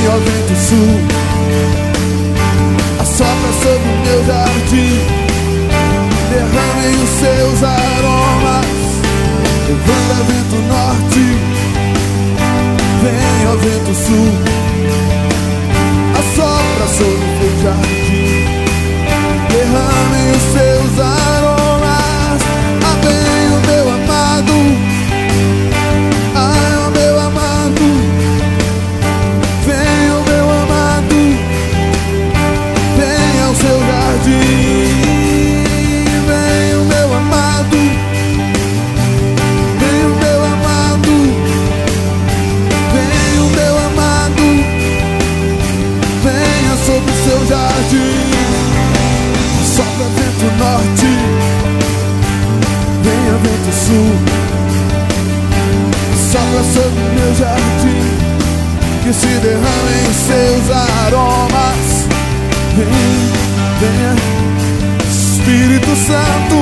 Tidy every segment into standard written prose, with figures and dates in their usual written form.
ó vento sul, assopra sobre o meu jardim, derrame os seus aromas. Levanta vento norte, vem ó vento sul, assopra sobre o meu jardim, derrame os seus aromas. Ah, vem o meu amado, ai o meu amado, vem o meu amado, vem ao seu jardim. Vem o meu amado, vem o meu amado, vem o meu amado, venha sobre o seu jardim. Sopra vento norte, venha vento sul, sopra sobre o meu jardim, que se derramem seus aromas. Venha Espírito Santo,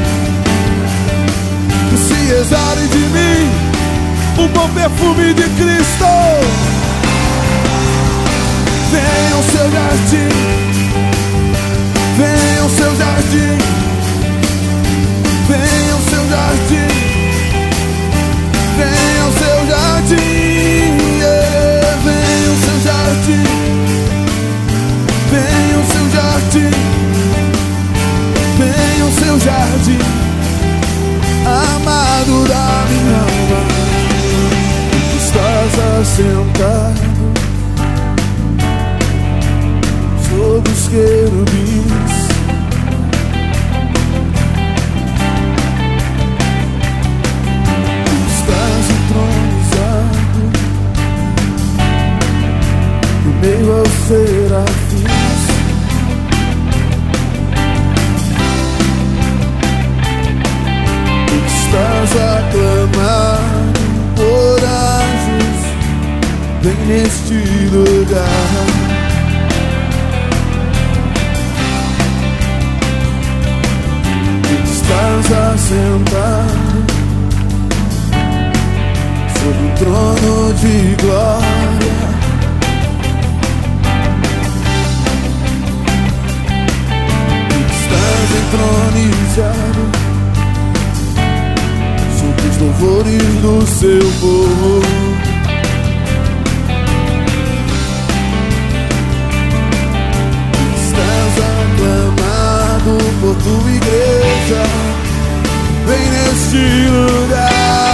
que se exale de mim o bom perfume de Cristo. Venha ao seu jardim, venha ao seu jardim, venha ao seu jardim, venha ao seu jardim, yeah. Venha ao seu jardim, venha ao seu jardim, venha ao seu jardim, amado da minha alma. Estás assentado sobre os querubins, estás entronizado no meio aos serafins. Estás aclamado por anjos, vem neste lugar. Estás assentado sobre o trono de glória. Estás entronizado sobre os louvores do seu povo. Estás aclamado por tua igreja, vem neste lugar,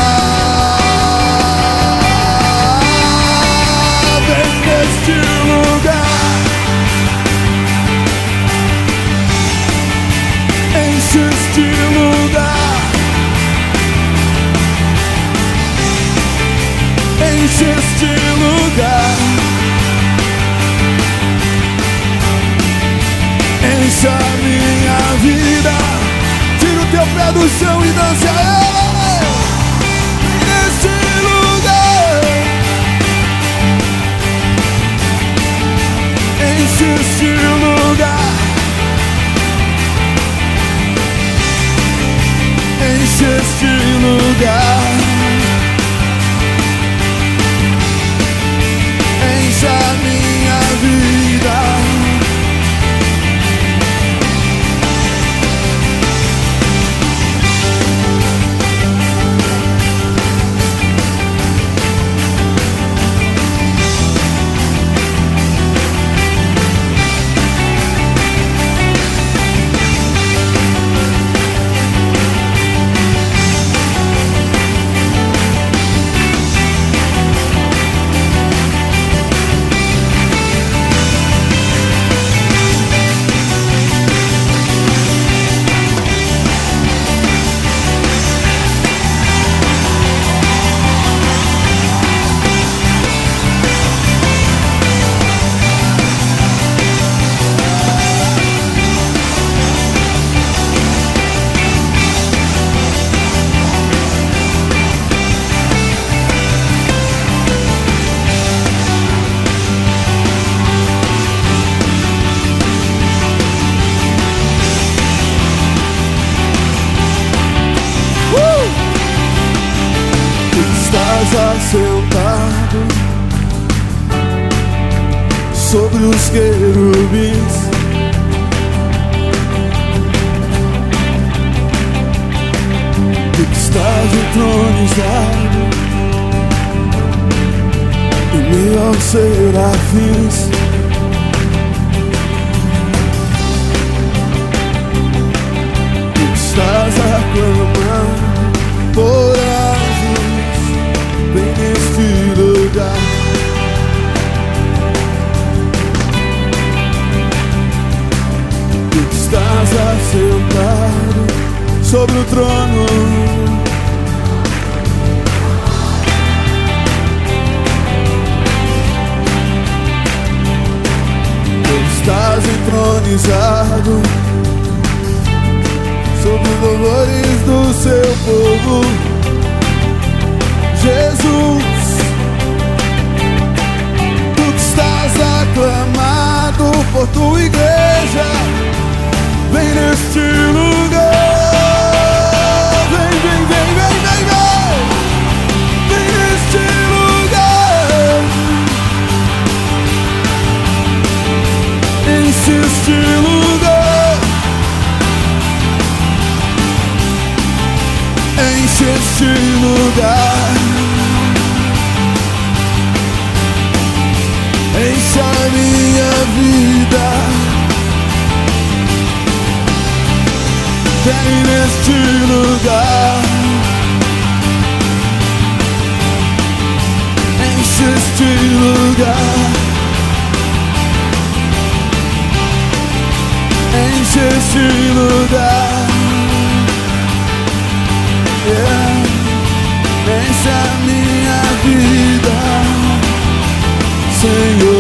vem neste lugar, enche este lugar, enche este lugar, enche a minha vida. Tira o teu pé do chão e dance a ela. Neste lugar, enche este lugar, enche este lugar, enche a minha vida. sobre os querubins. Tu que estás entronizado em meio aos serafins. Tu que estás aclamando por anjos, vem neste lugar. Tu que estás assentado sobre o trono, tu estás entronizado sobre os louvores do seu povo. Jesus, tu que estás aclamado por tua igreja, vem neste lugar. Vem, vem, vem, vem, vem, vem. Vem neste lugar. Enche este lugar. Enche este lugar. Enche a minha vida. Vem neste lugar. Enche este lugar. Enche este lugar. Yeah. Enche a minha vida, Senhor.